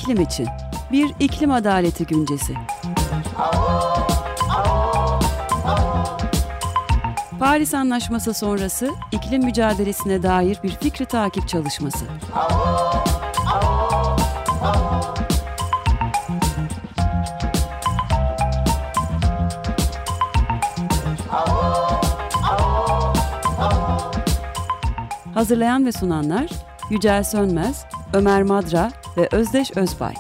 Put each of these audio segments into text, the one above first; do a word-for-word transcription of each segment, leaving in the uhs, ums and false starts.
iklim için. Bir iklim adaleti güncesi. Paris Anlaşması sonrası iklim mücadelesine dair bir fikri takip çalışması. Hazırlayan ve sunanlar Yücel Sönmez, Ömer Madra ve Özdeş Özbay.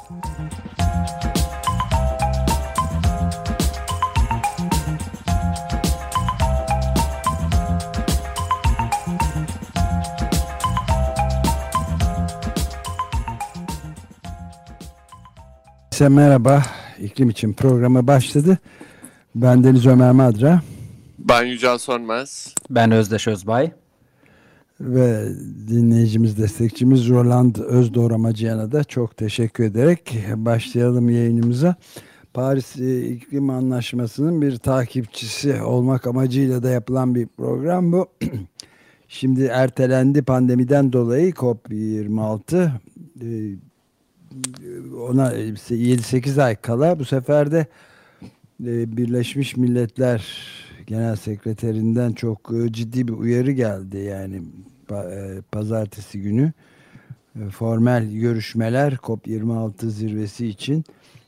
Merhaba, İklim için programı başladı. Ben Deniz Ömer Madra. Ben Yücel Sönmez. Ben Özdeş Özbay. Ve dinleyicimiz, destekçimiz Roland Özdoğramacıyan'a da çok teşekkür ederek başlayalım yayınımıza. Paris İklim Anlaşması'nın bir takipçisi olmak amacıyla da yapılan bir program bu. Şimdi ertelendi pandemiden dolayı COP yirmi altı. Ona yedi sekiz ay kala bu sefer de Birleşmiş Milletler Genel Sekreterinden çok ciddi bir uyarı geldi. Yani pazartesi günü formel görüşmeler COP yirmi altı zirvesi için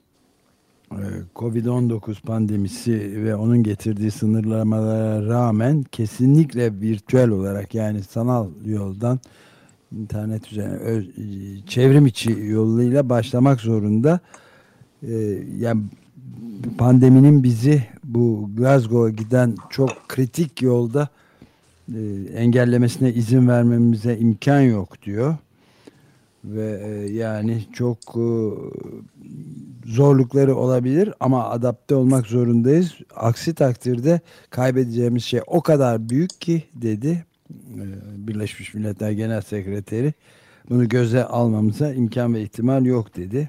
kovid on dokuz pandemisi ve onun getirdiği sınırlamalara rağmen kesinlikle virtüel olarak, yani sanal yoldan, internet üzerine öz, çevrim içi yoluyla başlamak zorunda. Ee, yani pandeminin bizi bu Glasgow'a giden çok kritik yolda e, engellemesine izin vermemize imkan yok diyor. Ve e, yani çok e, zorlukları olabilir ama adapte olmak zorundayız. Aksi takdirde kaybedeceğimiz şey o kadar büyük ki dedi Birleşmiş Milletler Genel Sekreteri. Bunu göze almamıza imkan ve ihtimal yok dedi.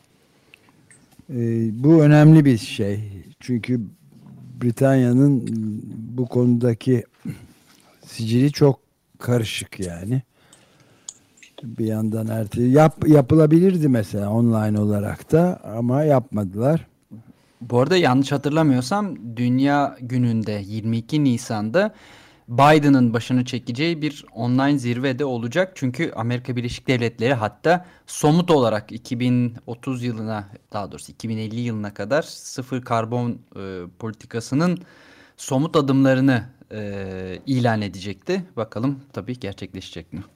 Ee, bu önemli bir şey. Çünkü Britanya'nın bu konudaki sicili çok karışık yani. Bir yandan ertele yap, yapılabilirdi mesela online olarak da ama yapmadılar. Bu arada yanlış hatırlamıyorsam Dünya Günü'nde yirmi iki Nisan'da Biden'ın başını çekeceği bir online zirve de olacak. Çünkü Amerika Birleşik Devletleri hatta somut olarak iki bin otuz yılına, daha doğrusu iki bin elli yılına kadar sıfır karbon e, politikasının somut adımlarını e, ilan edecekti. Bakalım tabii gerçekleşecek mi?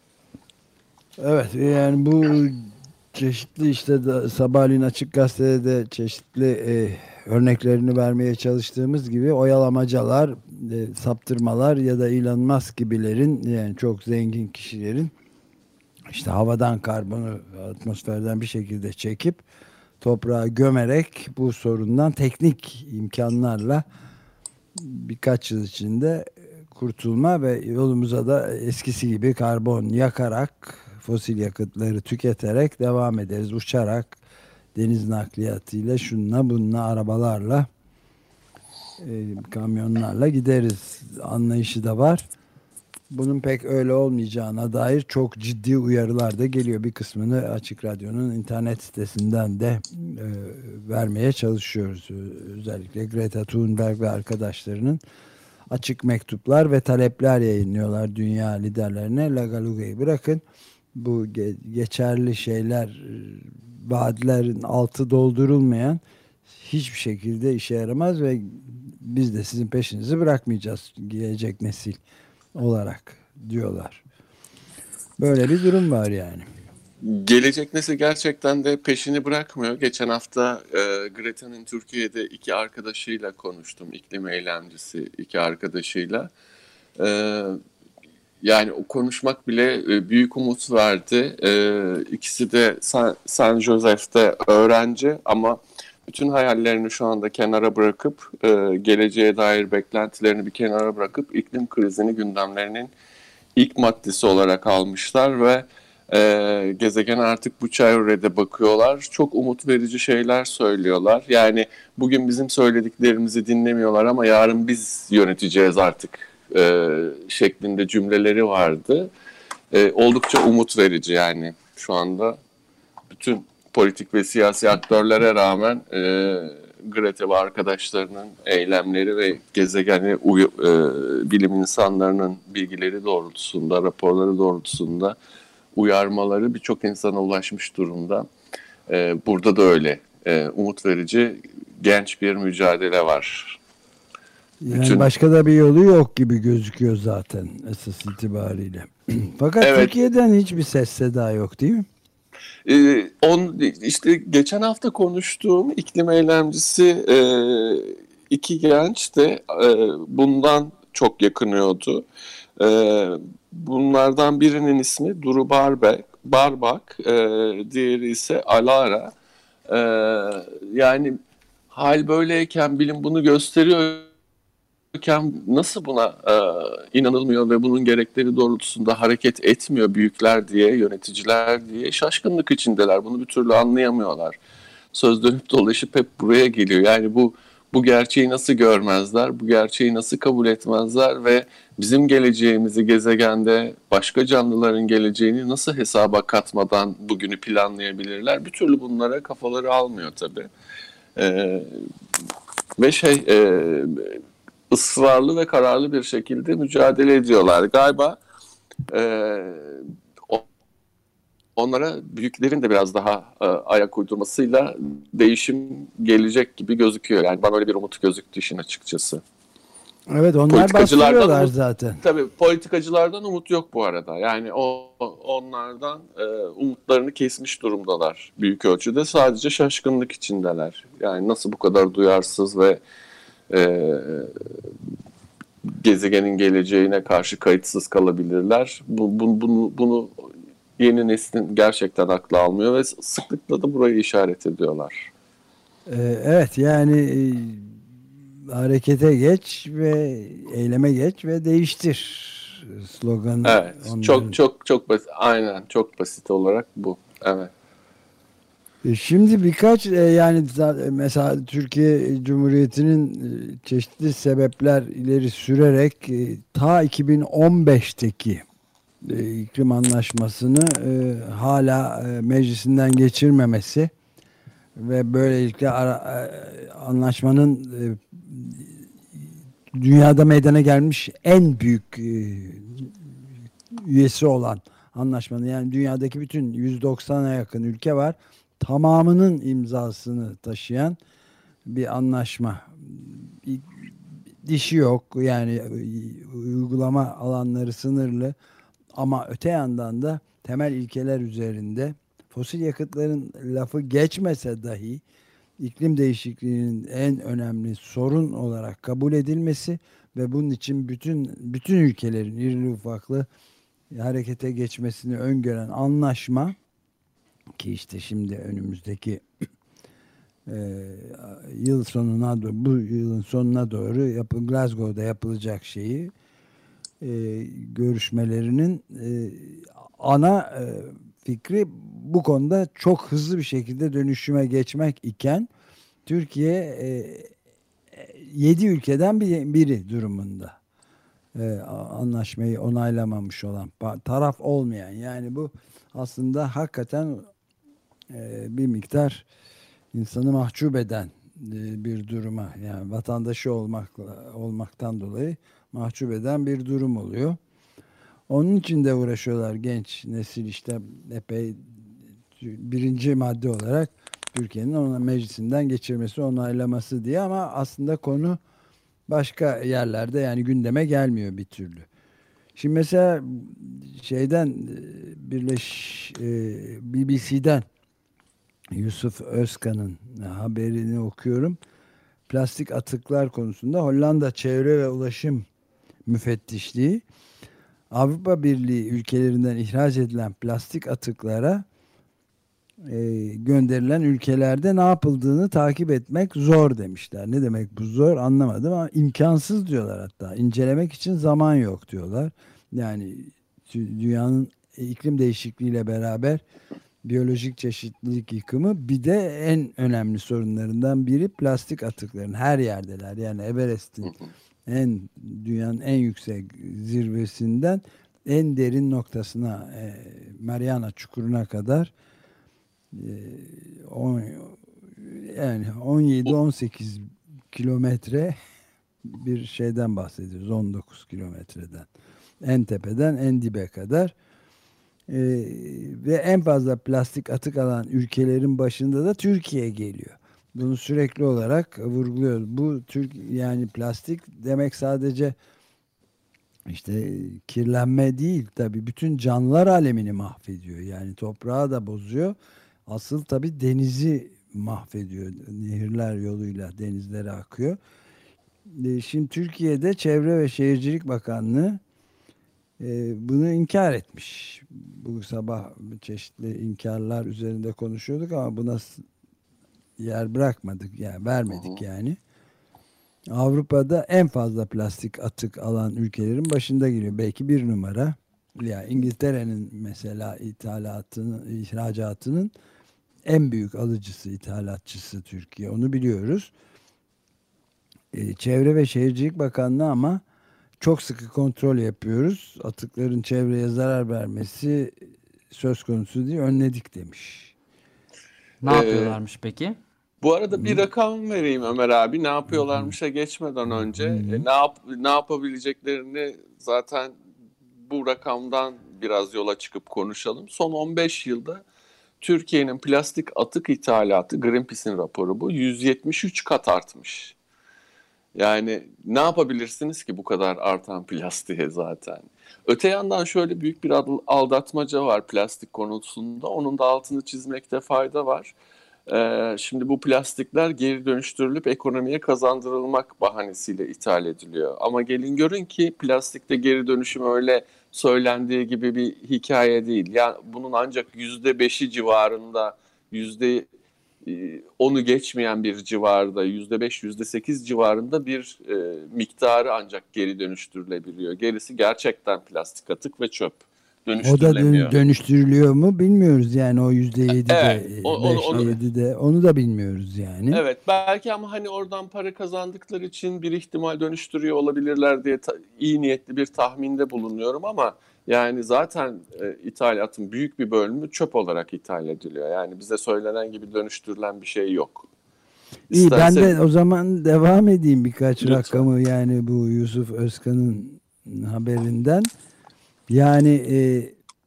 Evet, yani bu çeşitli işte de, sabahleyin Açık Gazete'de de çeşitli e, örneklerini vermeye çalıştığımız gibi oyalamacalar, e, saptırmalar ya da Elon Musk gibilerin, yani çok zengin kişilerin işte havadan karbonu atmosferden bir şekilde çekip toprağa gömerek bu sorundan teknik imkanlarla birkaç yıl içinde kurtulma ve yolumuza da eskisi gibi karbon yakarak, fosil yakıtları tüketerek devam ederiz. Uçarak, deniz nakliyatıyla, şununla bununla, arabalarla, e, kamyonlarla gideriz anlayışı da var. Bunun pek öyle olmayacağına dair çok ciddi uyarılar da geliyor. Bir kısmını Açık Radyo'nun internet sitesinden de e, vermeye çalışıyoruz. Özellikle Greta Thunberg ve arkadaşlarının açık mektuplar ve talepler yayınlıyorlar dünya liderlerine. Lagaluga'yı bırakın. Bu ge- geçerli şeyler, vaatlerin altı doldurulmayan hiçbir şekilde işe yaramaz ve biz de sizin peşinizi bırakmayacağız gelecek nesil olarak diyorlar. Böyle bir durum var yani. Gelecek nesil gerçekten de peşini bırakmıyor. Geçen hafta e, Greta'nın Türkiye'de iki arkadaşıyla konuştum. İklim eylemcisi iki arkadaşıyla. E, yani o konuşmak bile e, büyük umut verdi. E, ikisi de San, San Jose'de öğrenci ama bütün hayallerini şu anda kenara bırakıp, e, geleceğe dair beklentilerini bir kenara bırakıp iklim krizini gündemlerinin ilk maddesi olarak almışlar ve e, gezegen artık bu çevrede bakıyorlar. Çok umut verici şeyler söylüyorlar. Yani bugün bizim söylediklerimizi dinlemiyorlar ama yarın biz yöneteceğiz artık e, şeklinde cümleleri vardı. E, oldukça umut verici yani şu anda bütün politik ve siyasi aktörlere rağmen e, Greta ve arkadaşlarının eylemleri ve gezegeni uyu, e, bilim insanlarının bilgileri doğrultusunda, raporları doğrultusunda uyarmaları birçok insana ulaşmış durumda. E, burada da öyle e, umut verici genç bir mücadele var. Yani Bütün... başka da bir yolu yok gibi gözüküyor zaten esas itibariyle. Fakat evet. Türkiye'den hiçbir ses seda yok değil mi? Ee, on, işte geçen hafta konuştuğum iklim eylemcisi e, iki genç de e, bundan çok yakınıyordu. E, bunlardan birinin ismi Duru Barbek, Barbak, e, diğeri ise Alara. E, yani hal böyleyken bilim bunu gösteriyor. Nasıl buna e, inanılmıyor ve bunun gerekleri doğrultusunda hareket etmiyor büyükler diye, yöneticiler diye şaşkınlık içindeler. Bunu bir türlü anlayamıyorlar. Söz dönüp dolaşıp hep buraya geliyor. Yani bu bu gerçeği nasıl görmezler, bu gerçeği nasıl kabul etmezler ve bizim geleceğimizi gezegende başka canlıların geleceğini nasıl hesaba katmadan bugünü planlayabilirler? Bir türlü bunlara kafaları almıyor tabii. E, ve şey... E, ısrarlı ve kararlı bir şekilde mücadele ediyorlar. Galiba e, onlara büyüklerin de biraz daha e, ayak uydurmasıyla değişim gelecek gibi gözüküyor. Yani bana öyle bir umut gözüktü işin açıkçası. Evet, onlar bastırıyorlar umut, zaten. Tabii politikacılardan umut yok bu arada. Yani o onlardan e, umutlarını kesmiş durumdalar büyük ölçüde. Sadece şaşkınlık içindeler. Yani nasıl bu kadar duyarsız ve e, gezegenin geleceğine karşı kayıtsız kalabilirler. Bu, bu, bunu, bunu yeni neslin gerçekten aklı almıyor ve sıklıkla da burayı işaret ediyorlar. Ee, evet yani e, harekete geç ve eyleme geç ve değiştir sloganı. Evet, onların. çok çok çok basit. Aynen, çok basit olarak bu. Evet. Şimdi birkaç yani mesela Türkiye Cumhuriyeti'nin çeşitli sebepler ileri sürerek ta iki bin on beşteki iklim anlaşmasını hala meclisinden geçirmemesi ve böylelikle anlaşmanın dünyada meydana gelmiş en büyük üyesi olan anlaşmanın, yani dünyadaki bütün yüz doksana yakın ülke var. Tamamının imzasını taşıyan bir anlaşma. Dişi yok yani, uygulama alanları sınırlı ama öte yandan da temel ilkeler üzerinde fosil yakıtların lafı geçmese dahi iklim değişikliğinin en önemli sorun olarak kabul edilmesi ve bunun için bütün bütün ülkelerin irili ufaklı harekete geçmesini öngören anlaşma, ki işte şimdi önümüzdeki e, yıl sonuna doğru, bu yılın sonuna doğru yapı, Glasgow'da yapılacak şeyi e, görüşmelerinin e, ana e, fikri bu konuda çok hızlı bir şekilde dönüşüme geçmek iken Türkiye e, yedi ülkeden biri, biri durumunda e, anlaşmayı onaylamamış olan, taraf olmayan, yani bu aslında hakikaten e, bir miktar insanı mahcup eden e, bir duruma, yani vatandaşı olmakla, olmaktan dolayı mahcup eden bir durum oluyor. Onun için de uğraşıyorlar genç nesil, işte epey birinci madde olarak Türkiye'nin ona meclisinden geçirmesi, onaylaması diye, ama aslında konu başka yerlerde, yani gündeme gelmiyor bir türlü. Şimdi mesela şeyden Birleş B B C'den Yusuf Özkan'ın haberini okuyorum. Plastik atıklar konusunda Hollanda Çevre ve Ulaşım Müfettişliği Avrupa Birliği ülkelerinden ihraç edilen plastik atıklara e, gönderilen ülkelerde ne yapıldığını takip etmek zor demişler. Ne demek bu zor anlamadım ama imkansız diyorlar hatta. İncelemek için zaman yok diyorlar. Yani dünyanın iklim değişikliğiyle beraber biyolojik çeşitlilik yıkımı, bir de en önemli sorunlarından biri plastik atıkların, her yerdeler. Yani Everest'in en dünyanın en yüksek zirvesinden en derin noktasına, e, Mariana Çukuru'na kadar e, on, yani on yedi on sekiz kilometre bir şeyden bahsediyoruz. on dokuz kilometreden. En tepeden en dibe kadar. Ee, ve en fazla plastik atık alan ülkelerin başında da Türkiye geliyor. Bunu sürekli olarak vurguluyoruz. Bu Türk yani plastik demek sadece işte kirlenme değil, tabii bütün canlılar alemini mahvediyor. Yani toprağı da bozuyor. Asıl tabii denizi mahvediyor. Nehirler yoluyla denizlere akıyor. Ee, Şimdi Türkiye'de Çevre ve Şehircilik Bakanlığı e, bunu inkar etmiş. Bu sabah çeşitli inkarlar üzerinde konuşuyorduk ama buna s- yer bırakmadık, yani Hı vermedik hı. yani. Avrupa'da en fazla plastik atık alan ülkelerin başında geliyor. Belki bir numara. Ya İngiltere'nin mesela ithalatının, ihracatının en büyük alıcısı, ithalatçısı Türkiye. Onu biliyoruz. E, Çevre ve Şehircilik Bakanlığı ama çok sıkı kontrol yapıyoruz. Atıkların çevreye zarar vermesi söz konusu değil, önledik demiş. Ne Ee, yapıyorlarmış peki? Bu arada bir rakam vereyim Ömer abi. Ne yapıyorlarmışa geçmeden önce e, ne yap ne yapabileceklerini zaten bu rakamdan biraz yola çıkıp konuşalım. Son on beş yılda Türkiye'nin plastik atık ithalatı, Greenpeace'in raporu bu, yüz yetmiş üç kat artmış. Yani ne yapabilirsiniz ki bu kadar artan plastiğe zaten? Öte yandan şöyle büyük bir aldatmaca var plastik konusunda. Onun da altını çizmekte fayda var. Ee, şimdi bu plastikler geri dönüştürülüp ekonomiye kazandırılmak bahanesiyle ithal ediliyor. Ama gelin görün ki plastikte geri dönüşüm öyle söylendiği gibi bir hikaye değil. Yani bunun ancak yüzde beşi civarında, yüzde e, onu geçmeyen bir civarda, yüzde beş, yüzde sekiz civarında bir e, miktarı ancak geri dönüştürülebiliyor. Gerisi gerçekten plastik atık ve çöp. O da dön- Dönüştürülemiyor. dönüştürülüyor mu bilmiyoruz yani, o yüzde yedi Evet, de o- onu, beş onu, yedi de onu da bilmiyoruz yani. evet, belki ama hani oradan para kazandıkları için bir ihtimal dönüştürüyor olabilirler diye ta- iyi niyetli bir tahminde bulunuyorum ama yani zaten e, ithalatın büyük bir bölümü çöp olarak ithal ediliyor. Yani bize söylenen gibi dönüştürülen bir şey yok. İyi, ben İstense de o zaman devam edeyim birkaç lütfen. rakamı, yani bu Yusuf Özkan'ın haberinden. Yani e,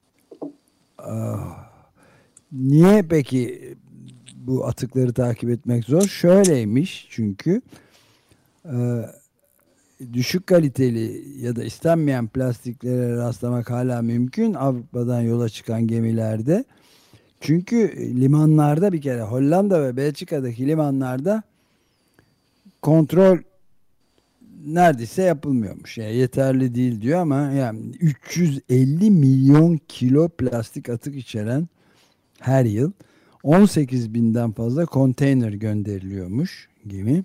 ah, niye peki bu atıkları takip etmek zor? Şöyleymiş çünkü e, düşük kaliteli ya da istenmeyen plastiklere rastlamak hala mümkün Avrupa'dan yola çıkan gemilerde. Çünkü limanlarda, bir kere Hollanda ve Belçika'daki limanlarda kontrol neredeyse yapılmıyormuş. Yani yeterli değil diyor ama yani üç yüz elli milyon kilo plastik atık içeren her yıl on sekiz binden fazla konteyner gönderiliyormuş gemi.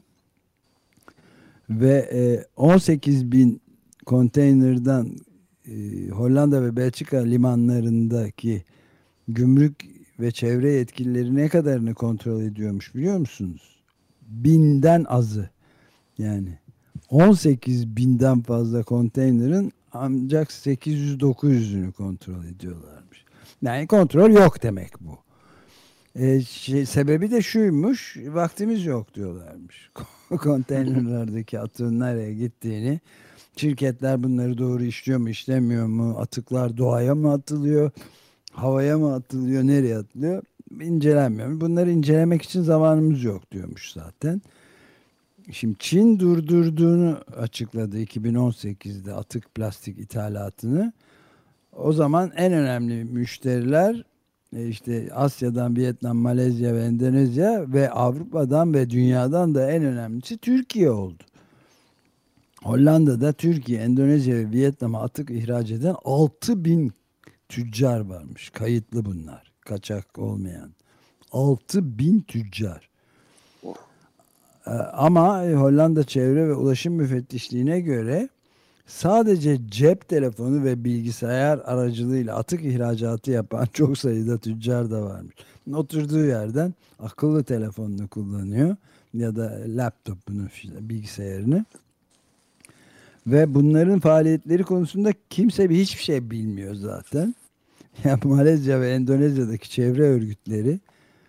Ve e, on sekiz bin konteynerden e, Hollanda ve Belçika limanlarındaki gümrük ve çevre yetkilileri ne kadarını kontrol ediyormuş biliyor musunuz? Binden azı. Yani on sekiz binden fazla konteynerin ancak sekiz yüz dokuz yüzünü kontrol ediyorlarmış. Yani kontrol yok demek bu. E, şey, sebebi de şuymuş, vaktimiz yok diyorlarmış. Konteynerlerdeki atığın nereye gittiğini, şirketler bunları doğru işliyor mu işlemiyor mu, atıklar doğaya mı atılıyor, havaya mı atılıyor, nereye atılıyor incelenmiyor. Bunları incelemek için zamanımız yok diyormuş zaten. Şimdi Çin durdurduğunu açıkladı iki bin on sekizde atık plastik ithalatını. O zaman en önemli müşteriler e, işte Asya'dan Vietnam, Malezya ve Endonezya ve Avrupa'dan ve dünyadan da en önemlisi Türkiye oldu. Hollanda'da Türkiye, Endonezya ve Vietnam'a atık ihraç eden altı bin tüccar varmış. Kayıtlı bunlar. Kaçak olmayan. altı bin tüccar. Ee, Ama Hollanda Çevre ve Ulaşım Müfettişliğine göre sadece cep telefonu ve bilgisayar aracılığıyla atık ihracatı yapan çok sayıda tüccar da varmış. Oturduğu yerden akıllı telefonunu kullanıyor ya da laptopunu, bilgisayarını. Ve bunların faaliyetleri konusunda kimse bir hiçbir şey bilmiyor zaten. Ya Malezya ve Endonezya'daki çevre örgütleri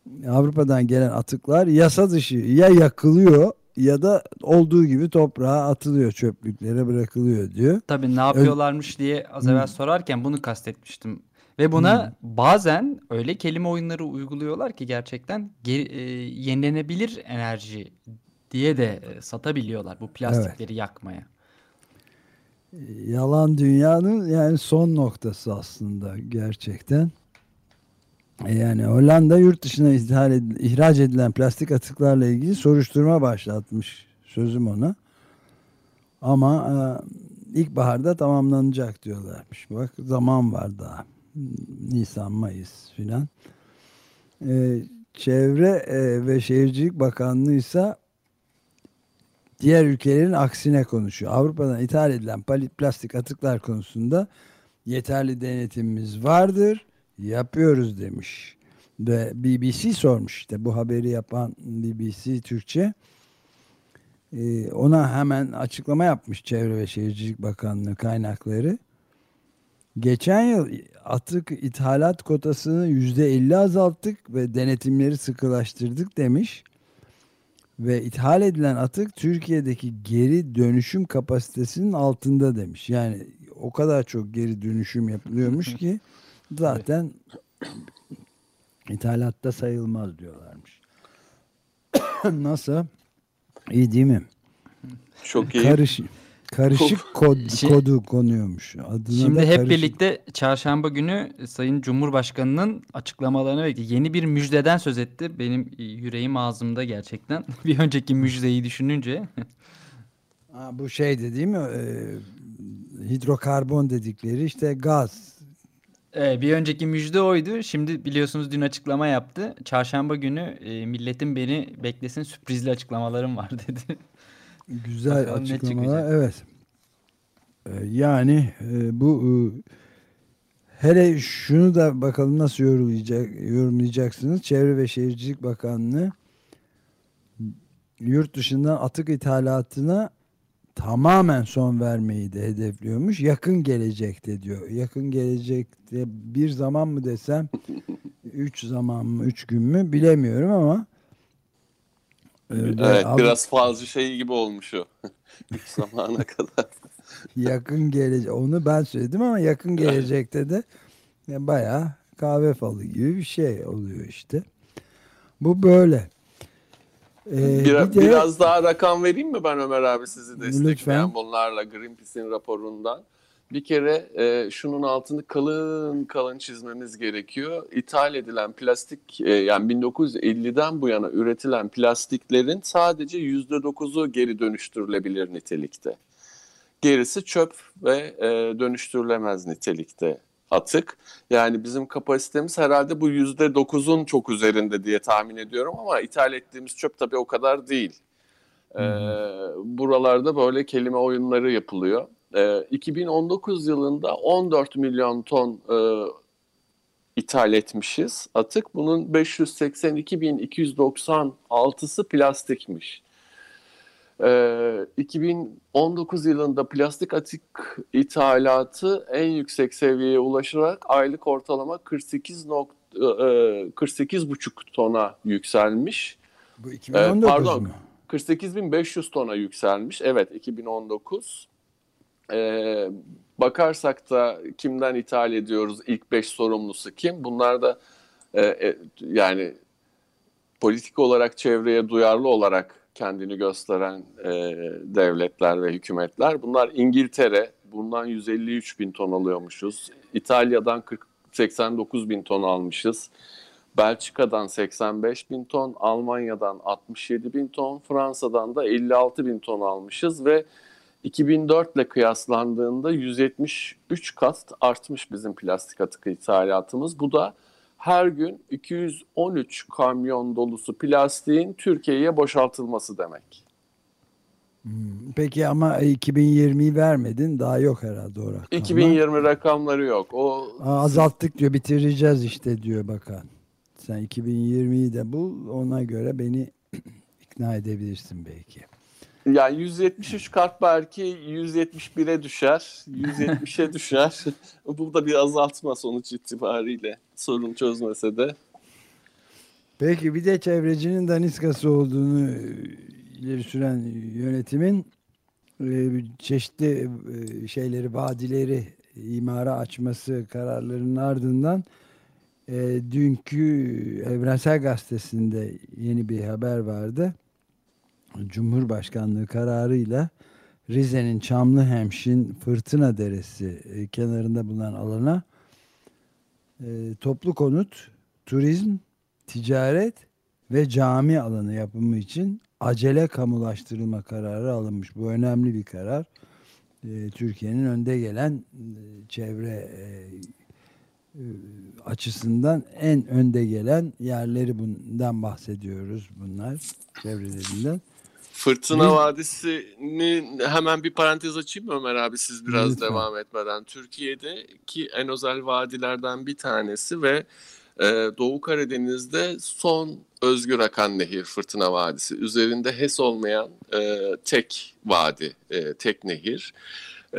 Avrupa'dan gelen atıklar yasa dışı ya yakılıyor ya da olduğu gibi toprağa atılıyor, çöplüklere bırakılıyor diyor. Tabii ne Ö- yapıyorlarmış diye az evvel Hmm, sorarken bunu kastetmiştim. Ve hmm, buna bazen öyle kelime oyunları uyguluyorlar ki gerçekten ge- e, yenilenebilir enerji diye de e, satabiliyorlar bu evet. plastikleri yakmaya. Yalan dünyanın yani son noktası aslında gerçekten. E Yani Hollanda yurt dışına ithal ed- ihraç edilen plastik atıklarla ilgili soruşturma başlatmış. Sözüm ona. Ama e, ilkbaharda tamamlanacak diyorlarmış. Bak zaman var daha. Nisan, Mayıs filan. E, Çevre e, ve Şehircilik Bakanlığı ise diğer ülkelerin aksine konuşuyor. Avrupa'dan ithal edilen pali- plastik atıklar konusunda yeterli denetimimiz vardır, yapıyoruz demiş. Ve B B C sormuş, işte bu haberi yapan B B C Türkçe. Ee, ona hemen açıklama yapmış Çevre ve Şehircilik Bakanlığı kaynakları. Geçen yıl atık ithalat kotasını yüzde elli azalttık ve denetimleri sıkılaştırdık demiş. Ve ithal edilen atık Türkiye'deki geri dönüşüm kapasitesinin altında demiş. Yani o kadar çok geri dönüşüm yapılıyormuş ki Tabii. zaten İthalatta sayılmaz diyorlarmış. Nasıl? İyi değil mi? Çok iyi. Karış, karışık kod, Şi- kodu konuyormuş. Adına Şimdi da hep karışık. birlikte çarşamba günü Sayın Cumhurbaşkanı'nın açıklamalarını bekliyoruz. Yeni bir müjdeden söz etti. Benim yüreğim ağzımda gerçekten. Bir önceki müjdeyi düşününce. Ha, bu şeydi değil mi? Ee, hidrokarbon dedikleri işte gaz. Ee, bir önceki müjde oydu. Şimdi biliyorsunuz dün açıklama yaptı. Çarşamba günü e, milletin beni beklesin sürprizli açıklamalarım var dedi. Güzel Bakalım ne açıklamalar. çıkacak. Evet. Ee, yani e, bu e, hele şunu da bakalım nasıl yorumlayacak, yorumlayacaksınız. Çevre ve Şehircilik Bakanlığı yurt dışından atık ithalatına tamamen son vermeyi de hedefliyormuş. Yakın gelecekte diyor. Yakın gelecekte bir zaman mı desem, üç zaman mı, üç gün mü bilemiyorum ama e, ve Evet, Avrupa biraz falcı şey gibi olmuş o. Üç zamana kadar. yakın gelecek, onu ben söyledim ama yakın gelecekte de ya bayağı kahve falı gibi bir şey oluyor işte. Bu böyle. E, bir Bir, de biraz daha rakam vereyim mi ben Ömer abi sizi lütfen. destekleyen bunlarla Greenpeace'in raporundan? Bir kere e, şunun altını kalın kalın çizmemiz gerekiyor. İthal edilen plastik e, yani bin dokuz yüz elliden bu yana üretilen plastiklerin sadece yüzde dokuzu geri dönüştürülebilir nitelikte. Gerisi çöp ve e, dönüştürülemez nitelikte atık. Yani bizim kapasitemiz herhalde bu yüzde dokuzun çok üzerinde diye tahmin ediyorum ama ithal ettiğimiz çöp tabii o kadar değil. Hı E, hı. buralarda böyle kelime oyunları yapılıyor. E, iki bin on dokuz yılında on dört milyon ton e, ithal etmişiz atık. Bunun beş yüz seksen iki bin iki yüz doksan altısı plastikmiş. Ee, iki bin on dokuz yılında plastik atık ithalatı en yüksek seviyeye ulaşarak aylık ortalama kırk sekiz kırk sekiz buçuk tona yükselmiş. Bu Ee, iki bin on dokuz pardon, mu? kırk sekiz bin beş yüz tona yükselmiş. Evet, iki bin on dokuz. Ee, bakarsak da kimden ithal ediyoruz? İlk beş sorumlusu kim? Bunlar da e, e, yani politik olarak çevreye duyarlı olarak kendini gösteren e, devletler ve hükümetler. Bunlar İngiltere, bundan yüz elli üç bin ton alıyormuşuz. İtalya'dan kırk, seksen dokuz bin ton almışız. Belçika'dan seksen beş bin ton, Almanya'dan altmış yedi bin ton, Fransa'dan da elli altı bin ton almışız ve iki bin dört ile kıyaslandığında yüz yetmiş üç kat artmış bizim plastik atık ithalatımız. Bu da her gün iki yüz on üç kamyon dolusu plastiğin Türkiye'ye boşaltılması demek. Hmm. Peki ama iki bin yirmiyi vermedin. Daha yok herhalde o rakamlar. iki bin yirmi rakamları yok. O Aa, siz, azalttık diyor, bitireceğiz işte diyor bakan. Sen iki bin yirmiyi de bul, ona göre beni ikna edebilirsin belki. yani yüz yetmiş üç kat belki yüz yetmiş bire düşer, yüz yetmişe düşer. Bu da bir azaltma sonuç itibariyle sorun çözmese de. Peki bir de çevrecinin daniskası olduğunu ileri süren yönetimin çeşitli şeyleri, vadileri imara açması kararlarının ardından e, dünkü Evrensel Gazetesi'nde yeni bir haber vardı. Cumhurbaşkanlığı kararıyla Rize'nin Çamlıhemşin Fırtına Deresi e, kenarında bulunan alana e, toplu konut, turizm, ticaret ve cami alanı yapımı için acele kamulaştırılma kararı alınmış. Bu önemli bir karar. E, Türkiye'nin önde gelen e, çevre e, e, açısından en önde gelen yerleri bundan bahsediyoruz, bunlar çevrelerinden. Fırtına Biz... Vadisi'ni hemen bir parantez açayım mı Ömer abi, siz biraz Lütfen. devam etmeden. Türkiye'deki en özel vadilerden bir tanesi ve e, Doğu Karadeniz'de son özgür akan nehir Fırtına Vadisi. Üzerinde H E S olmayan e, tek vadi, e, tek nehir. E,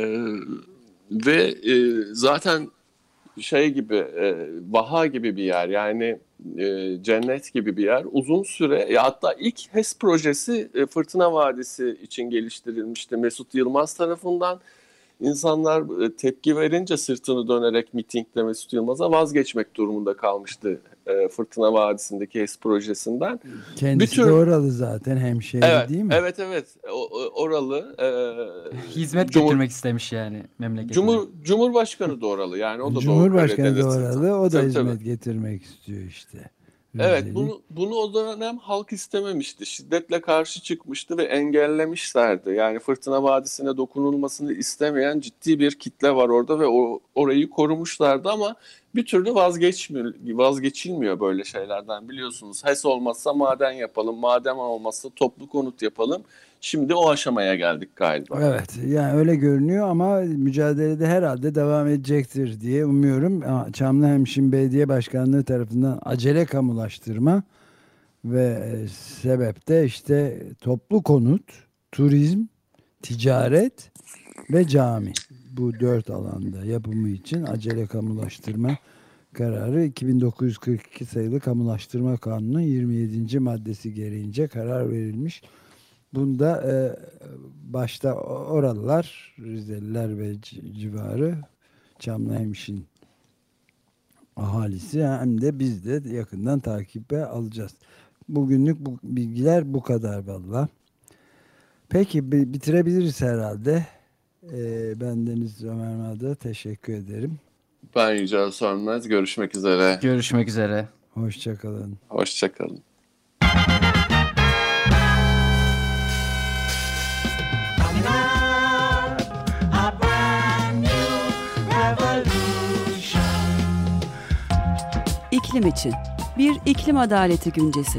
ve e, zaten şey gibi, e, vaha gibi bir yer, yani e, cennet gibi bir yer. Uzun süre, ya hatta ilk H E S projesi e, Fırtına Vadisi için geliştirilmişti Mesut Yılmaz tarafından. İnsanlar e, tepki verince sırtını dönerek mitingle Mesut Yılmaz'a vazgeçmek durumunda kalmıştı e, Fırtına Vadisi'ndeki H E S projesinden. Kendisi Bir tür... de oralı zaten, hemşehri evet, değil mi? Evet evet o, oralı. E, Hizmet Cumhur... götürmek istemiş yani memleketine. Cumhur, Cumhurbaşkanı da oralı, yani o da Cumhurbaşkanı da oralı, o da tabii, hizmet tabii. getirmek istiyor işte. Evet, bunu bunu o dönem halk istememişti. Şiddetle karşı çıkmıştı ve engellemişlerdi. Yani Fırtına Vadisi'ne dokunulmasını istemeyen ciddi bir kitle var orada ve o orayı korumuşlardı ama bir türlü vazgeçmiyor, vazgeçilmiyor böyle şeylerden, biliyorsunuz. H E S olmazsa maden yapalım, maden olmazsa toplu konut yapalım. Şimdi o aşamaya geldik galiba. Evet, yani öyle görünüyor ama mücadelede herhalde devam edecektir diye umuyorum. Çamlıhemşin Belediye Başkanlığı tarafından acele kamulaştırma ve sebep de işte toplu konut, turizm, ticaret ve cami. Bu dört alanda yapımı için acele kamulaştırma kararı iki bin dokuz yüz kırk iki sayılı Kamulaştırma Kanunu'nun yirmi yedinci maddesi gereğince karar verilmiş. Bunda e, başta oralılar, Rizeliler ve civarı, Çamlıhemşin ahalisi, hem de biz de yakından takibe alacağız. Bugünlük bu bilgiler bu kadar valla. Peki bitirebiliriz herhalde. E, ben Deniz Ömer Madra, teşekkür ederim. Ben Yücel Sönmez. Görüşmek üzere. Görüşmek üzere. Hoşçakalın. Hoşçakalın. İklim için bir iklim adaleti güncesi.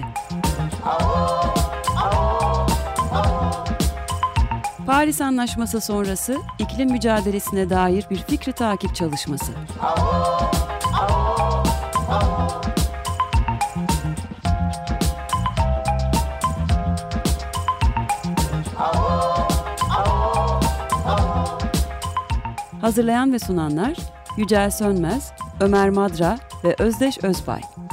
Paris Anlaşması sonrası iklim mücadelesine dair bir fikri takip çalışması. Hazırlayan ve sunanlar Yücel Sönmez, Ömer Madra ve Özdeş Özbay.